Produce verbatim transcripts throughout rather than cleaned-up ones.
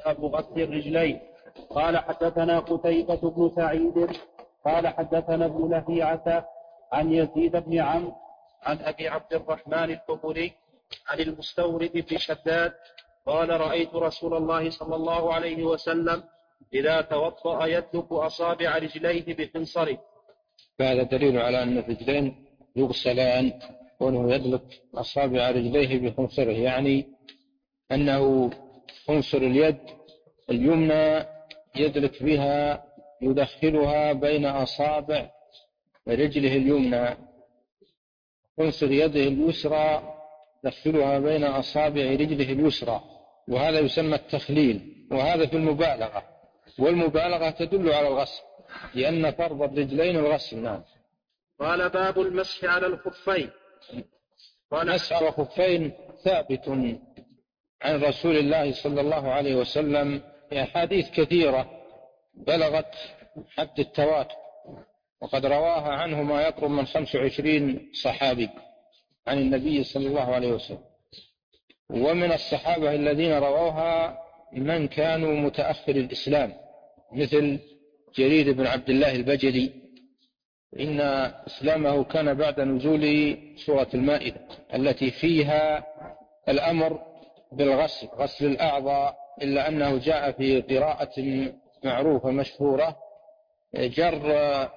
باب غسل الرجلين. قال حدثنا قتيبة بن سعيد قال حدثنا ابن لهيعة عن يزيد بن عمرو عن أبي عبد الرحمن الحبري عن المستورد بن شداد قال رأيت رسول الله صلى الله عليه وسلم إذا توضأ يدلك أصابع رجليه بخنصره. فهذا دليل على أن الرجلين يغسلان، وأنه يدلك أصابع رجليه بخنصره، يعني أنه خنصر اليد اليمنى يدلك بها يدخلها بين أصابع رجله اليمنى، خنصر يده اليسرى يدخلها بين أصابع رجله اليسرى، وهذا يسمى التخليل، وهذا في المبالغة، والمبالغة تدل على الغسل لأن فرض الرجلين الغسل. نعم. قال باب المسح على الخفين. قال المسح على الخفين ثابت عن رسول الله صلى الله عليه وسلم في أحاديث كثيرة بلغت حد التواتر، وقد رواها عنه ما يقرب من خمس وعشرين صحابي عن النبي صلى الله عليه وسلم. ومن الصحابة الذين رووها من كانوا متأخر الإسلام مثل جرير بن عبد الله البجلي، إن إسلامه كان بعد نزول سورة المائدة التي فيها الأمر بالغسل، غسل الأعضاء، إلا أنه جاء في قراءة معروفة مشهورة جر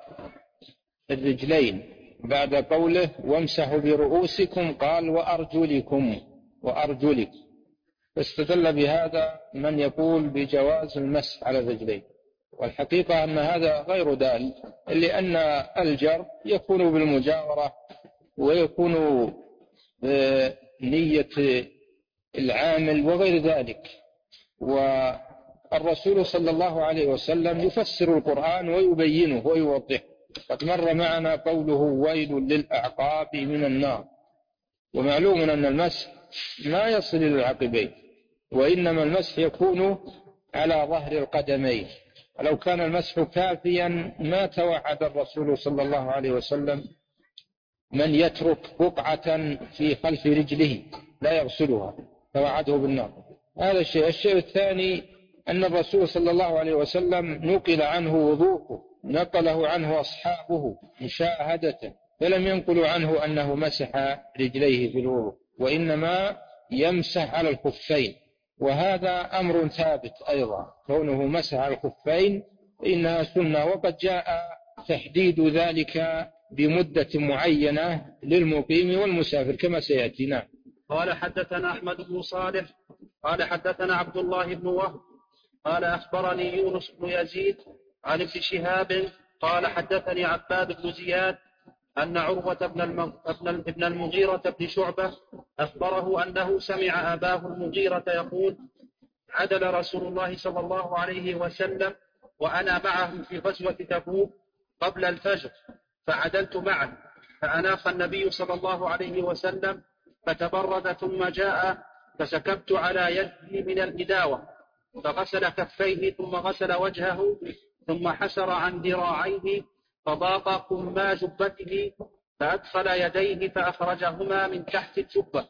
الرجلين بعد قوله وامسحوا برؤوسكم قال وأرجلكم وأرجلكم، فاستدل بهذا من يقول بجواز المسح على الرجلين، والحقيقة أن هذا غير دال، لأن الجر يكون بالمجاورة ويكون بنية العامل وغير ذلك. والرسول صلى الله عليه وسلم يفسر القرآن ويبينه ويوضحه. قد مر معنا قوله ويل للأعقاب من النار، ومعلوم أن المسح ما يصل إلى العقبين، وإنما المسح يكون على ظهر القدمين. لو كان المسح كافيا ما توعد الرسول صلى الله عليه وسلم من يترك بقعة في خلف رجله لا يغسلها، توعده بالنار. هذا الشيء. الشيء الثاني أن الرسول صلى الله عليه وسلم نقل عنه وضوءه، نقله عنه أصحابه مشاهدة، فلم ينقلوا عنه أنه مسح رجليه بالوضوء، وإنما يمسح على الخفين، وهذا أمر ثابت أيضا، كونه مسح على الخفين إنها سنة، وقد جاء تحديد ذلك بمدة معينة للمقيم والمسافر كما سيأتي. نعم. قال حدثنا أحمد بن صالح قال حدثنا عبد الله بن وهب قال أخبرني يونس بن يزيد عن ابن شهاب قال حدثني عباد بن زياد أن عروة بن المغيرة بن شعبة أخبره أنه سمع أباه المغيرة يقول عدل رسول الله صلى الله عليه وسلم وأنا معه في غزوة تبوك قبل الفجر، فعدلت معه فأناخ النبي صلى الله عليه وسلم فتبرد ثم جاء فسكبت على يده من الإداوة فغسل كفيه ثم غسل وجهه ثم حسر عن ذراعيه فضاق كما جبته فأدخل يديه فأخرجهما من تحت الجبة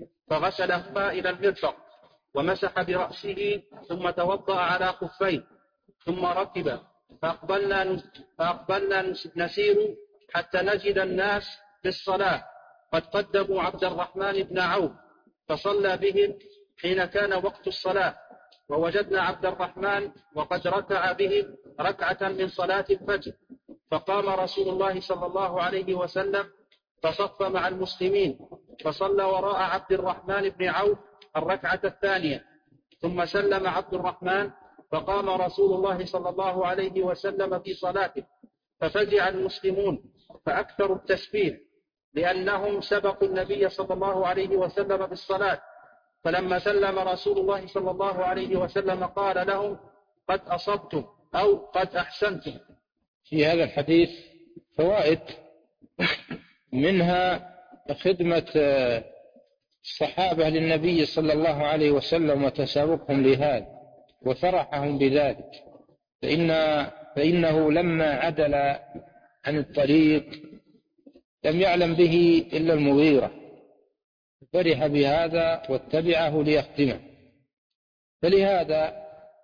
فغسلهما إلى المرفق ومسح برأسه ثم توضأ على خفيه ثم ركب فأقبلنا, فأقبلنا نسير حتى نجد الناس للصلاة قد قدموا عبد الرحمن بن عوف فصلى بهم حين كان وقت الصلاة، ووجدنا عبد الرحمن وقد ركع بهم ركعة من صلاة الفجر، فقام رسول الله صلى الله عليه وسلم فصف مع المسلمين فصلى وراء عبد الرحمن بن عوف الركعة الثانية، ثم سلم عبد الرحمن فقام رسول الله صلى الله عليه وسلم في صلاته، ففزع المسلمون فأكثروا التسبيح لأنهم سبقوا النبي صلى الله عليه وسلم بالصلاة، فلما سلم رسول الله صلى الله عليه وسلم قال لهم قد أصبتم أو قد أحسنتم. في هذا الحديث فوائد، منها خدمة الصحابة للنبي صلى الله عليه وسلم وتسابقهم لهذا وفرحهم بذلك، فإن فإنه لما عدل عن الطريق لم يعلم به إلا المغيرة، فرح بهذا واتبعه ليخدمه، فلهذا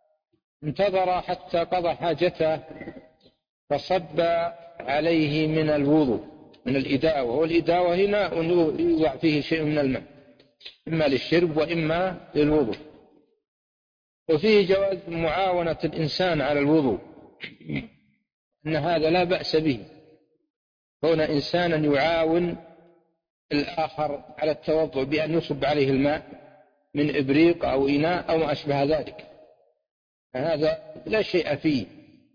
انتظر حتى قضى حاجته فصب عليه من الوضوء من الإداوة، والإداوة هنا يوضع فيه شيء من الماء إما للشرب وإما للوضوء. وفيه جواز معاونة الإنسان على الوضوء، أن هذا لا بأس به، كون إنسانا يعاون الآخر على التوضؤ بأن يصب عليه الماء من إبريق أو إناء أو ما أشبه ذلك، هذا لا شيء فيه،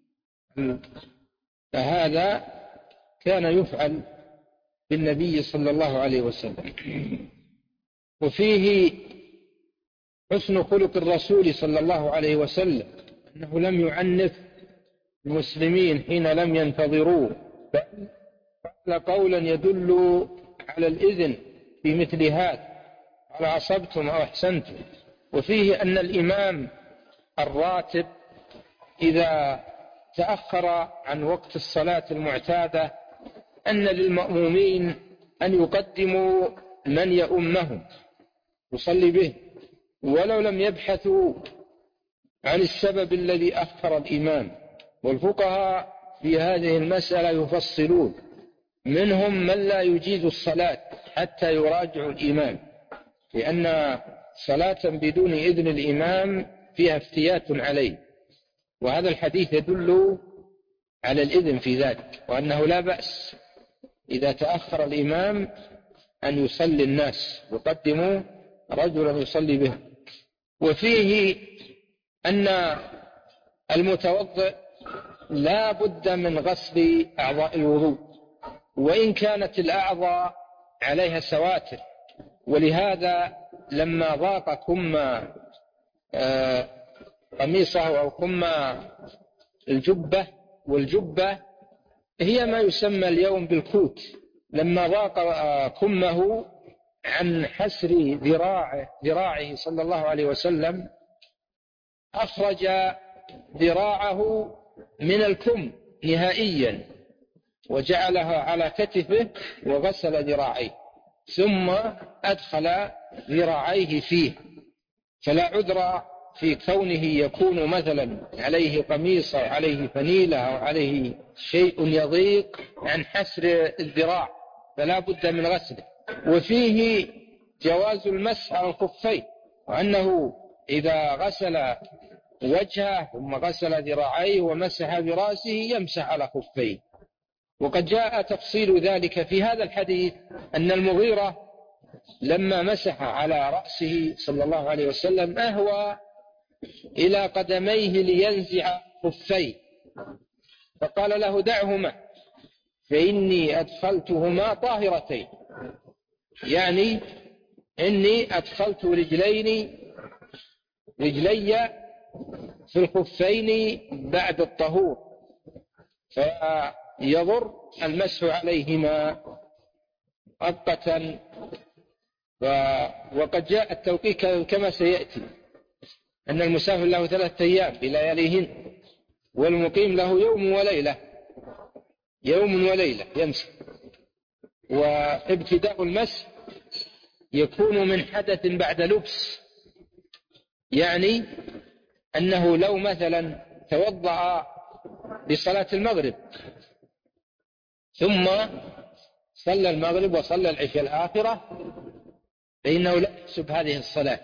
فهذا كان يفعل بالنبي صلى الله عليه وسلم. وفيه حسن خلق الرسول صلى الله عليه وسلم، أنه لم يعنف المسلمين حين لم ينتظروه، بل قال قولا يدل على الإذن في مثل هذا، على عصبتم أو أحسنتم. وفيه أن الإمام الراتب إذا تأخر عن وقت الصلاة المعتادة أن للمأمومين أن يقدموا من يؤمهم يصلي به، ولو لم يبحثوا عن السبب الذي أخر الإمام. والفقهاء في هذه المسألة يفصلون، منهم من لا يجيز الصلاة حتى يراجع الإمام، لأن صلاة بدون إذن الإمام فيها افتيات عليه، وهذا الحديث يدل على الإذن في ذلك، وأنه لا بأس إذا تأخر الإمام أن يصلي الناس يقدموا رجلا يصلي به. وفيه أن المتوضئ لا بد من غسل أعضاء الوضوء، وإن كانت الأعضاء عليها سواتر، ولهذا لما ضاق كم قميصه أو كم الجبة، والجبة هي ما يسمى اليوم بالكوت، لما ضاق كمه عن حسر ذراعه, ذراعه صلى الله عليه وسلم أخرج ذراعه من الكم نهائيا وجعلها على كتفه وغسل ذراعيه، ثم أدخل ذراعيه فيه، فلا عذر في كونه يكون مثلا عليه قميص أو عليه فنيلة أو عليه شيء يضيق عن حسر الذراع، فلا بد من غسله. وفيه جواز المسح على الخفين، وأنه إذا غسل وجهه ثم غسل ذراعيه ومسح برأسه يمسح على خفيه. وقد جاء تفصيل ذلك في هذا الحديث، أن المغيرة لما مسح على رأسه صلى الله عليه وسلم أهوى إلى قدميه لينزع خفيه، فقال له دعهما فإني أدخلتهما طاهرتين، يعني إني أدخلت رجلين رجلي في الخفين بعد الطهور، فيضر المسح عليهما مؤقتا. وقد جاء التوقيت كما سيأتي، أن المسافر له ثلاثة أيام بلياليهن، والمقيم له يوم وليلة يوم وليلة يمسح. وابتداء المسح يكون من حدث بعد لبس، يعني أنه لو مثلا توضأ لصلاة المغرب ثم صلى المغرب وصلى العشاء الآخرة فإنه لا يحسب هذه الصلاة،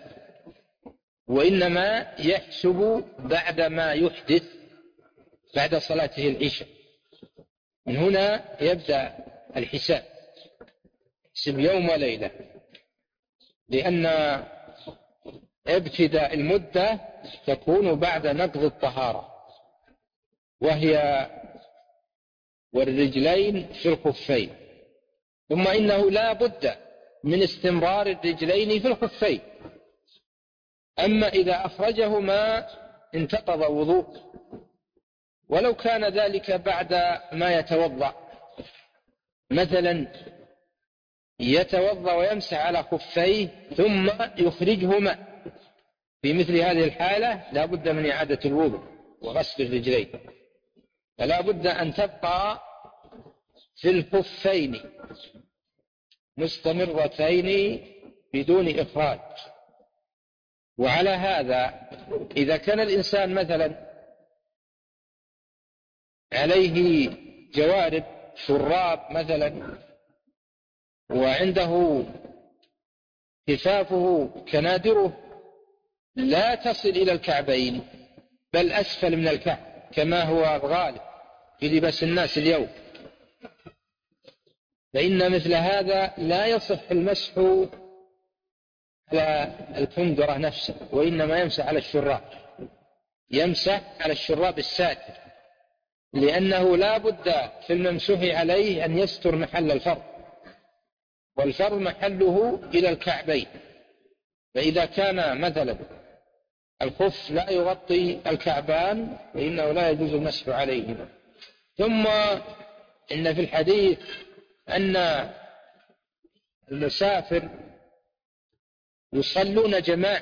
وإنما يحسب بعد ما يحدث بعد صلاته العشاء، من هنا يبدأ الحساب، يحسب يوم وليلة، لأن ابتداء المدة تكون بعد نقض الطهارة، وهي والرجلين في الخفين. ثم إنه لا بد من استمرار الرجلين في الخفين، أما إذا أخرجهما انتقض وضوء، ولو كان ذلك بعد ما يتوضأ، مثلا يتوضأ ويمسح على خفيه ثم يخرجهما، في مثل هذه الحالة لا بد من إعادة الوضوء وغسل الرجلين، فلا بد أن تبقى في الخفين مستمرتين بدون إخراج. وعلى هذا إذا كان الإنسان مثلا عليه جوارب شراب مثلا وعنده كفافه كنادره لا تصل إلى الكعبين بل أسفل من الكعب كما هو الغالب في لباس الناس اليوم، فإن مثل هذا لا يصح المسح على الكندرة نفسه، وإنما يمسح على الشراب، يمسح على الشراب الساتر، لأنه لا بد في الممسوح عليه أن يستر محل الفرض، والفرض محله إلى الكعبين. فإذا كان مثلا الخف لا يغطي الكعبان فإنه لا يجوز المسح عليهما. ثم إن في الحديث أن المسافر يصلون جماعة،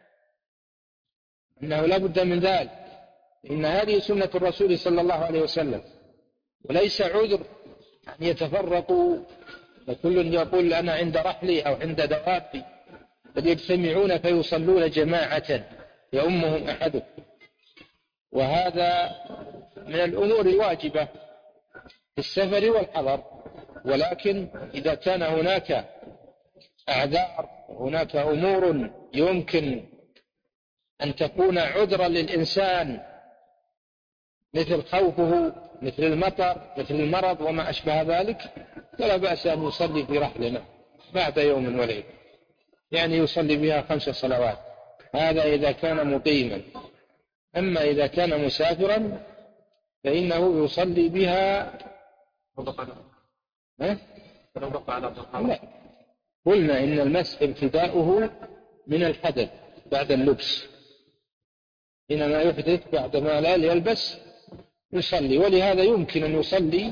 إنه لا بد من ذلك، إن هذه سنة الرسول صلى الله عليه وسلم، وليس عذر أن يتفرقوا وكل يقول أنا عند رحلي أو عند دوابي، بل يجتمعون فيصلون جماعة يؤمهم أحدهم. وهذا من الأمور الواجبة في السفر والحضر، ولكن إذا كان هناك أعذار، هناك أمور يمكن أن تكون عذرا للإنسان مثل خوفه، مثل المطر، مثل المرض وما أشبه ذلك، فلا بأس أن يصلي في رحلنا بعد يوم وليلة، يعني يصلي بها خمس صلوات، هذا إذا كان مقيما. أما إذا كان مسافرا فإنه يصلي بها. لا، قلنا إن المسح ابتداؤه من الحدث بعد اللبس، حينما يحدث بعد ما لا يلبس يصلي، ولهذا يمكن أن يصلي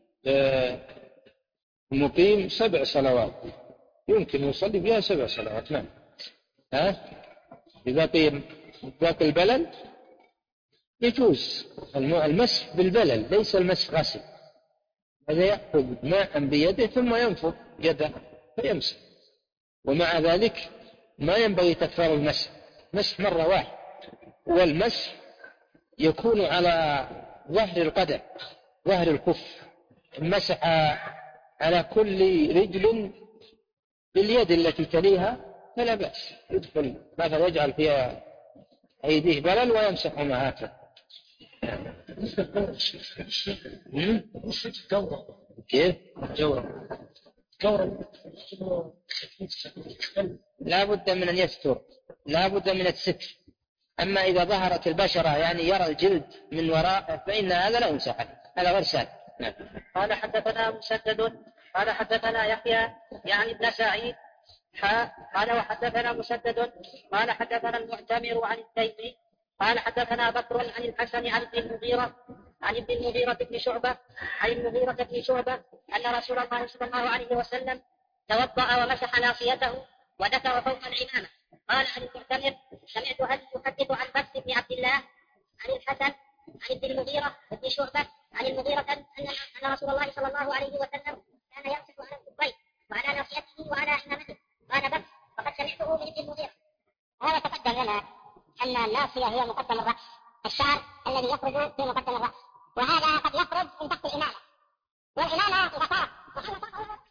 المقيم سبع صلوات، يمكن يصلي بها سبع صلوات. نعم. ها إذا قيم ذاك البلل يجوز المسح بالبلل، ليس المسح غسل، هذا يأخذ ماء بيده ثم ينفض يده فيمسح، ومع ذلك ما ينبغي تكرار المسح، مسح مرة واحدة، والمسح يكون على ظهر القدم، ظهر الكف، مسح على كل رجل باليد التي تليها فلا بأس، يدخل مثلا يجعل فيها أيديه بلل ويمسح معها هكذا. كيف؟ جورة جورة لا بد من أن يستر، لا بد من الستر. أما إذا ظهرت البشرة يعني يرى الجلد من وراء فإن هذا لا يمسح عليه، هذا غير سهل. نعم. قال حدثنا مسدد قال حدثنا يحيى يعني ابن سعيد حا قال وحدثنا مسدد قال حدثنا المعتمر عن التيمي قال حدثنا بكر عن الحسن عن ابن المغيرة عن ابن المغيرة بن شعبة عن المغيرة بن شعبة أن رسول الله صلى الله عليه وسلم توضأ ومسح ناصيته وذكر فوق العمامة. قال عن المعتمر سمعت هل يحدث عن بكر بن عبد الله عن الحسن عن ابن المغيرة بن شعبة عن المغيرة أن رسول الله صلى الله عليه وسلم كان يمسح على الكفين وعلى ناصيته وعلى عمامته. قال بكر فقد سمعته من ابن المغيرة. هذا تقدم لنا أن الناصية هي مقدم الرأس، الشعر الذي يخرج في مقدم الرأس، وهذا قد يخرج من تحت الإمامة، والإمامة إذا صارت محل